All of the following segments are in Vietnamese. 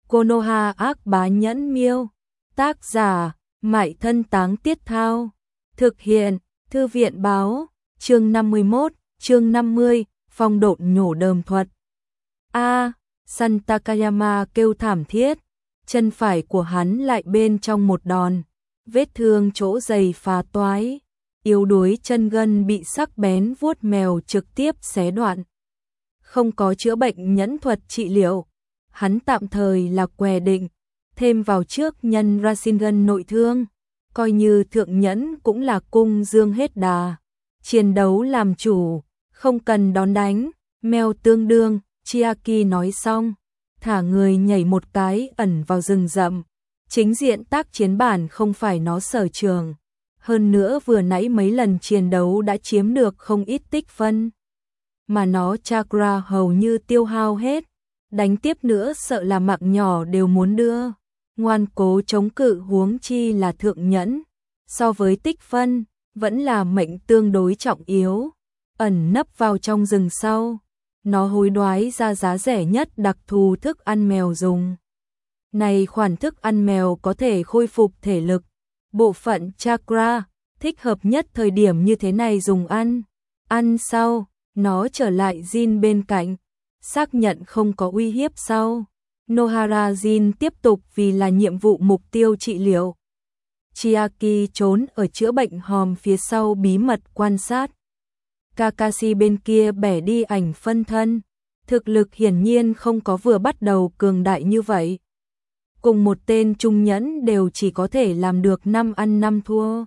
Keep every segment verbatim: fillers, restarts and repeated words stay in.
Konoha ác bá nhẫn miêu. Tác giả, Mại Thân Táng Tiết Thao. Thực hiện, Thư viện báo, chương năm mươi mốt, chương năm mươi, phong độn nhổ đờm thuật. A, à, San Takayama kêu thảm thiết, chân phải của hắn lại bên trong một đòn, vết thương chỗ giày phá toái, yếu đuối chân gân bị sắc bén vuốt mèo trực tiếp xé đoạn. Không có chữa bệnh nhẫn thuật trị liệu, hắn tạm thời là què định, thêm vào trước nhân Rasengan nội thương, coi như thượng nhẫn cũng là cung dương hết đà. Chiến đấu làm chủ, không cần đón đánh, mèo tương đương, Chiaki nói xong, thả người nhảy một cái ẩn vào rừng rậm. Chính diện tác chiến bản không phải nó sở trường, hơn nữa vừa nãy mấy lần chiến đấu đã chiếm được không ít tích phân, mà nó chakra hầu như tiêu hao hết, đánh tiếp nữa sợ là mạng nhỏ đều muốn đưa. Ngoan cố chống cự huống chi là thượng nhẫn, so với tích phân, vẫn là mệnh tương đối trọng yếu. Ẩn nấp vào trong rừng sau, nó hối đoái ra giá rẻ nhất đặc thù thức ăn mèo dùng. Này khoản thức ăn mèo có thể khôi phục thể lực, bộ phận chakra, thích hợp nhất thời điểm như thế này dùng ăn. Ăn sau, nó trở lại Jin bên cạnh, xác nhận không có uy hiếp sau. Nohara Jin tiếp tục vì là nhiệm vụ mục tiêu trị liệu. Chiaki trốn ở chữa bệnh hòm phía sau bí mật quan sát. Kakashi bên kia bẻ đi ảnh phân thân, thực lực hiển nhiên không có vừa bắt đầu cường đại như vậy. Cùng một tên trung nhẫn đều chỉ có thể làm được năm ăn năm thua.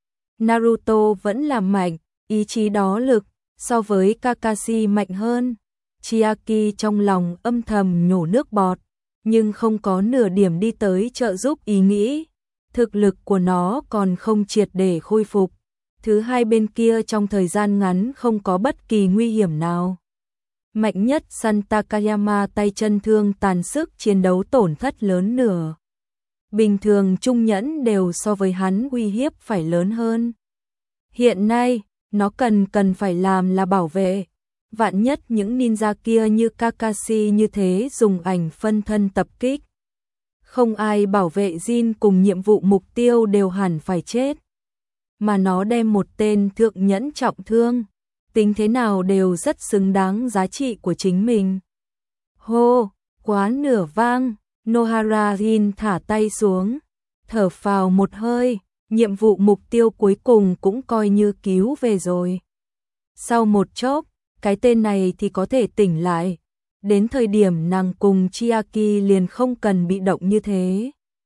Naruto vẫn là mạnh, ý chí đó lực, so với Kakashi mạnh hơn. Chiaki trong lòng âm thầm nhổ nước bọt, nhưng không có nửa điểm đi tới trợ giúp ý nghĩ. Thực lực của nó còn không triệt để khôi phục. Thứ hai bên kia trong thời gian ngắn không có bất kỳ nguy hiểm nào. Mạnh nhất San Takayama tay chân thương tàn sức chiến đấu tổn thất lớn nửa. Bình thường trung nhẫn đều so với hắn uy hiếp phải lớn hơn. Hiện nay, nó cần cần phải làm là bảo vệ. Vạn nhất những ninja kia như Kakashi như thế dùng ảnh phân thân tập kích. Không ai bảo vệ Jin cùng nhiệm vụ mục tiêu đều hẳn phải chết. Mà nó đem một tên thượng nhẫn trọng thương, tính thế nào đều rất xứng đáng giá trị của chính mình. Hô, quá nửa vang, Nohara Jin thả tay xuống, thở phào một hơi, nhiệm vụ mục tiêu cuối cùng cũng coi như cứu về rồi. Sau một chốc, cái tên này thì có thể tỉnh lại. Đến thời điểm nàng cùng Chiaki liền không cần bị động như thế.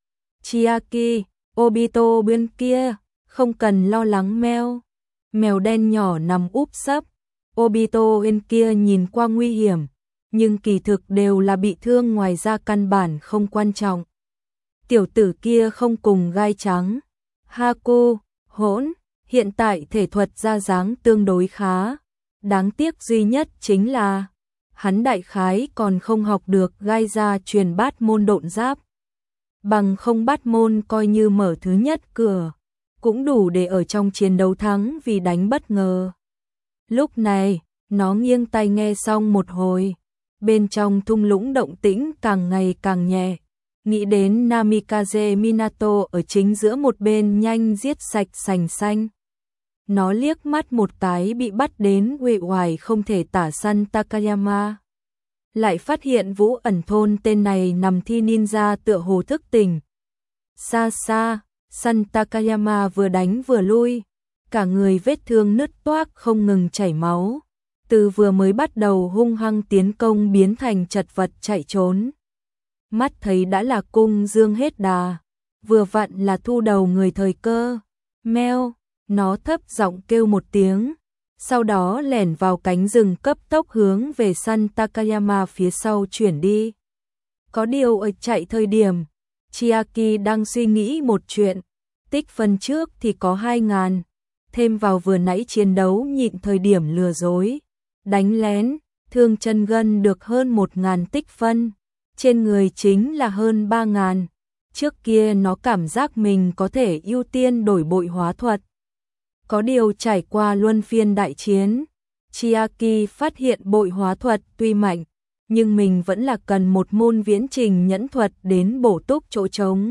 Chiaki, Obito bên kia, không cần lo lắng mèo. Mèo đen nhỏ nằm úp sấp. Obito bên kia nhìn qua nguy hiểm, nhưng kỳ thực đều là bị thương, ngoài ra căn bản không quan trọng. Tiểu tử kia không cùng gai trắng. Haku, hỗn, hiện tại thể thuật ra dáng tương đối khá. Đáng tiếc duy nhất chính là hắn đại khái còn không học được gai ra truyền bát môn độn giáp. Bằng không bát môn coi như mở thứ nhất cửa, cũng đủ để ở trong chiến đấu thắng vì đánh bất ngờ. Lúc này, nó nghiêng tai nghe xong một hồi, bên trong thung lũng động tĩnh càng ngày càng nhẹ, nghĩ đến Namikaze Minato ở chính giữa một bên nhanh giết sạch sành xanh. Nó liếc mắt một cái bị bắt đến uể oải không thể tả San Takayama. Lại phát hiện Vũ Ẩn Thôn tên này nằm thi ninja tựa hồ thức tỉnh. Xa xa, San Takayama vừa đánh vừa lui, cả người vết thương nứt toác không ngừng chảy máu. Từ vừa mới bắt đầu hung hăng tiến công biến thành chật vật chạy trốn. Mắt thấy đã là cung dương hết đà, vừa vặn là thu đầu người thời cơ. Meo, nó thấp giọng kêu một tiếng, sau đó lẻn vào cánh rừng cấp tốc hướng về San Takayama phía sau chuyển đi. Có điều ở chạy thời điểm, Chiaki đang suy nghĩ một chuyện, tích phân trước thì có hai ngàn, thêm vào vừa nãy chiến đấu nhịn thời điểm lừa dối, đánh lén, thương chân gân được hơn một ngàn tích phân, trên người chính là hơn ba ngàn. Trước kia nó cảm giác mình có thể ưu tiên đổi bội hóa thuật. Có điều trải qua luân phiên đại chiến, Chiaki phát hiện bội hóa thuật tuy mạnh, nhưng mình vẫn là cần một môn viễn trình nhẫn thuật đến bổ túc chỗ trống.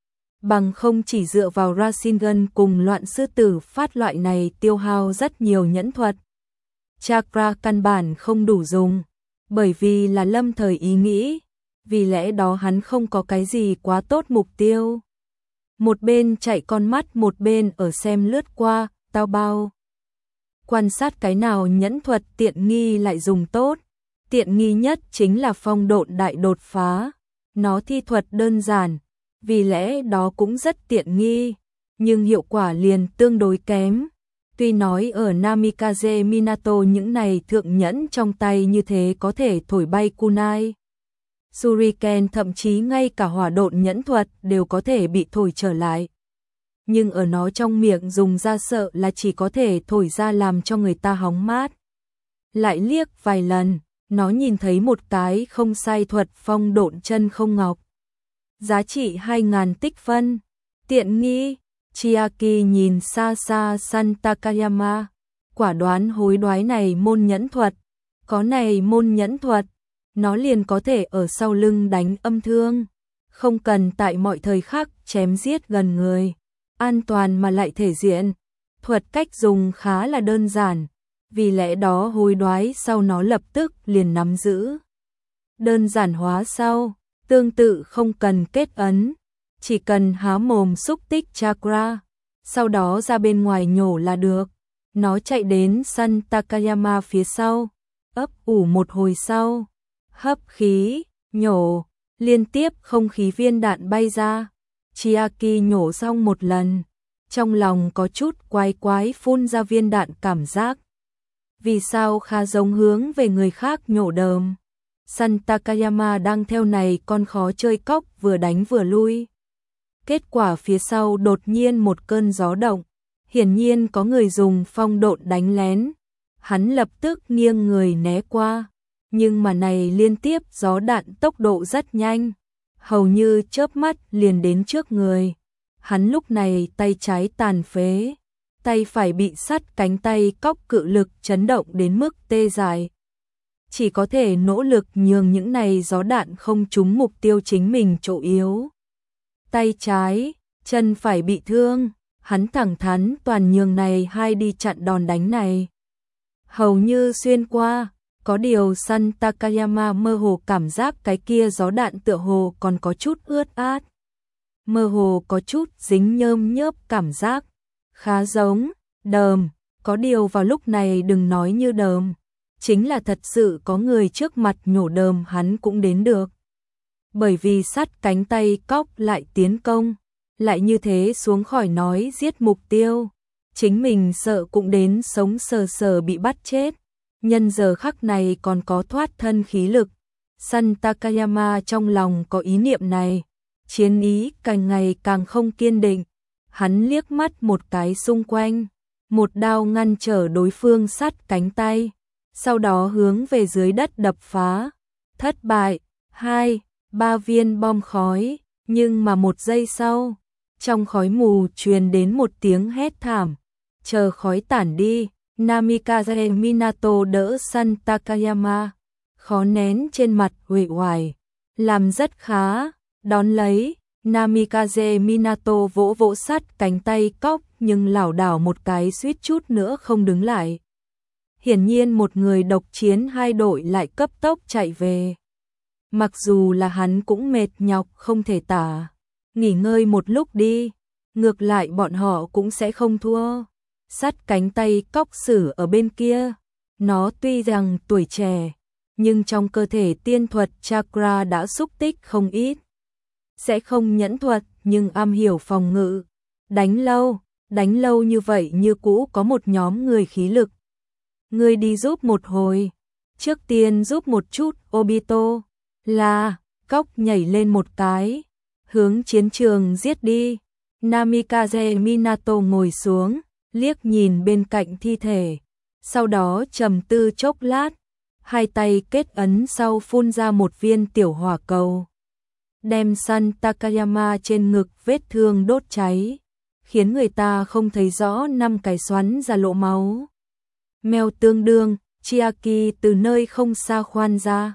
Bằng không chỉ dựa vào Rasengan cùng loạn sư tử phát loại này tiêu hao rất nhiều nhẫn thuật. Chakra căn bản không đủ dùng, bởi vì là lâm thời ý nghĩ, vì lẽ đó hắn không có cái gì quá tốt mục tiêu. Một bên chạy con mắt một bên ở xem lướt qua, tao bao. Quan sát cái nào nhẫn thuật tiện nghi lại dùng tốt. Tiện nghi nhất chính là phong độn đại đột phá. Nó thi thuật đơn giản, vì lẽ đó cũng rất tiện nghi, nhưng hiệu quả liền tương đối kém. Tuy nói ở Namikaze Minato những này thượng nhẫn trong tay như thế có thể thổi bay kunai. Shuriken thậm chí ngay cả hỏa độn nhẫn thuật đều có thể bị thổi trở lại. Nhưng ở nó trong miệng dùng ra sợ là chỉ có thể thổi ra làm cho người ta hóng mát. Lại liếc vài lần, nó nhìn thấy một cái không sai thuật phong độn chân không ngọc. Giá trị hai nghìn tích phân. Tiện nghi. Chiaki nhìn xa xa San Takayama. Quả đoán hối đoái này môn nhẫn thuật. Có này môn nhẫn thuật, nó liền có thể ở sau lưng đánh âm thương. Không cần tại mọi thời khắc chém giết gần người. An toàn mà lại thể diện. Thuật cách dùng khá là đơn giản. Vì lẽ đó hối đoái sau nó lập tức liền nắm giữ. Đơn giản hóa sau, tương tự không cần kết ấn, chỉ cần há mồm xúc tích chakra, sau đó ra bên ngoài nhổ là được. Nó chạy đến San Takayama phía sau, ấp ủ một hồi sau, hấp khí, nhổ, liên tiếp không khí viên đạn bay ra. Chiaki nhổ xong một lần, trong lòng có chút quái quái phun ra viên đạn cảm giác. Vì sao khá giống hướng về người khác nhổ đờm. San Takayama đang theo này con khó chơi cóc vừa đánh vừa lui. Kết quả phía sau đột nhiên một cơn gió động. Hiển nhiên có người dùng phong độn đánh lén. Hắn lập tức nghiêng người né qua. Nhưng mà này liên tiếp gió đạn tốc độ rất nhanh. Hầu như chớp mắt liền đến trước người. Hắn lúc này tay trái tàn phế. Tay phải bị sắt cánh tay cóc cự lực chấn động đến mức tê dại. Chỉ có thể nỗ lực nhường những này gió đạn không trúng mục tiêu chính mình chỗ yếu. Tay trái, chân phải bị thương, hắn thẳng thắn toàn nhường này hai đi chặn đòn đánh này. Hầu như xuyên qua, có điều San Takayama mơ hồ cảm giác cái kia gió đạn tựa hồ còn có chút ướt át. Mơ hồ có chút dính nhơm nhớp cảm giác. Khá giống, đờm, có điều vào lúc này đừng nói như đờm. Chính là thật sự có người trước mặt nhổ đờm hắn cũng đến được. Bởi vì sắt cánh tay cóc lại tiến công, lại như thế xuống khỏi nói giết mục tiêu. Chính mình sợ cũng đến sống sờ sờ bị bắt chết. Nhân giờ khắc này còn có thoát thân khí lực. San Takayama trong lòng có ý niệm này. Chiến ý càng ngày càng không kiên định. Hắn liếc mắt một cái xung quanh. Một đao ngăn trở đối phương sắt cánh tay. Sau đó hướng về dưới đất đập phá. Thất bại. Hai, ba viên bom khói. Nhưng mà một giây sau, trong khói mù truyền đến một tiếng hét thảm. Chờ khói tản đi, Namikaze Minato đỡ San Takayama. Khó nén trên mặt uể oải. Làm rất khá. Đón lấy, Namikaze Minato vỗ vỗ sắt cánh tay cóc nhưng lảo đảo một cái suýt chút nữa không đứng lại. Hiển nhiên một người độc chiến hai đội lại cấp tốc chạy về. Mặc dù là hắn cũng mệt nhọc không thể tả. Nghỉ ngơi một lúc đi. Ngược lại bọn họ cũng sẽ không thua. Sắt cánh tay cóc sử ở bên kia. Nó tuy rằng tuổi trẻ, nhưng trong cơ thể tiên thuật chakra đã xúc tích không ít. Sẽ không nhẫn thuật nhưng am hiểu phòng ngự. Đánh lâu, đánh lâu như vậy như cũ có một nhóm người khí lực. Người đi giúp một hồi. Trước tiên giúp một chút Obito. Là, cóc nhảy lên một cái. Hướng chiến trường giết đi. Namikaze Minato ngồi xuống, liếc nhìn bên cạnh thi thể. Sau đó trầm tư chốc lát. Hai tay kết ấn sau phun ra một viên tiểu hỏa cầu. Đem San Takayama trên ngực vết thương đốt cháy. Khiến người ta không thấy rõ năm cái xoắn ra lỗ máu. Mèo tương đương, Chiaki từ nơi không xa khoan ra.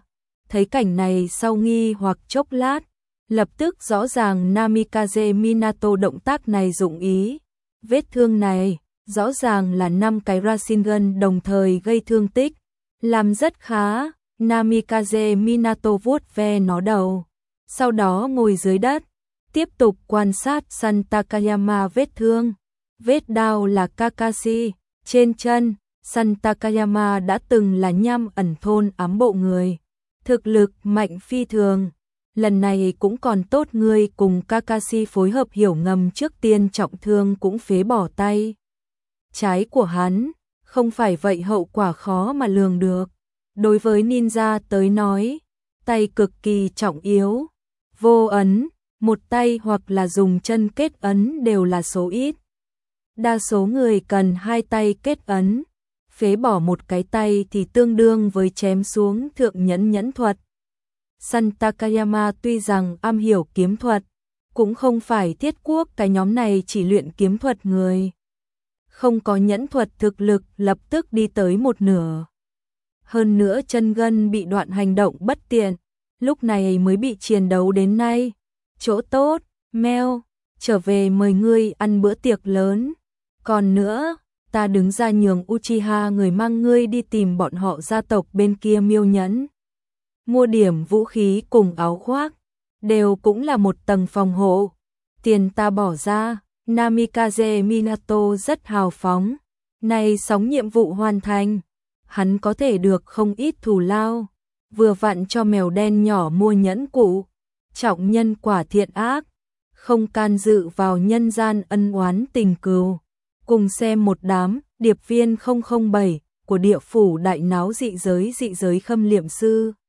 thấy cảnh này sau nghi hoặc chốc lát, lập tức rõ ràng Namikaze Minato động tác này dụng ý. Vết thương này, rõ ràng là năm cái Rasengan đồng thời gây thương tích, làm rất khá. Namikaze Minato vuốt ve nó đầu, sau đó ngồi dưới đất, tiếp tục quan sát San Takayama vết thương. Vết đao là Kakashi, trên chân, San Takayama đã từng là nham ẩn thôn ám bộ người. Thực lực mạnh phi thường, lần này cũng còn tốt người cùng Kakashi phối hợp hiểu ngầm trước tiên trọng thương cũng phế bỏ tay trái của hắn, không phải vậy hậu quả khó mà lường được. Đối với ninja tới nói, tay cực kỳ trọng yếu, vô ấn, một tay hoặc là dùng chân kết ấn đều là số ít. Đa số người cần hai tay kết ấn, phế bỏ một cái tay thì tương đương với chém xuống thượng nhẫn nhẫn thuật. San Takayama tuy rằng am hiểu kiếm thuật, cũng không phải thiết quốc cái nhóm này chỉ luyện kiếm thuật người. Không có nhẫn thuật thực lực lập tức đi tới một nửa. Hơn nữa chân gân bị đoạn hành động bất tiện, lúc này mới bị chiến đấu đến nay. Chỗ tốt, Meo, trở về mời ngươi ăn bữa tiệc lớn. Còn nữa, ta đứng ra nhường Uchiha người mang ngươi đi tìm bọn họ gia tộc bên kia miêu nhẫn. Mua điểm vũ khí cùng áo khoác, đều cũng là một tầng phòng hộ. Tiền ta bỏ ra, Namikaze Minato rất hào phóng. Này sóng nhiệm vụ hoàn thành, hắn có thể được không ít thù lao. Vừa vặn cho mèo đen nhỏ mua nhẫn cụ, trọng nhân quả thiện ác, không can dự vào nhân gian ân oán tình cừu. Cùng xem một đám điệp viên không không bảy của địa phủ đại náo dị giới dị giới khâm liệm sư.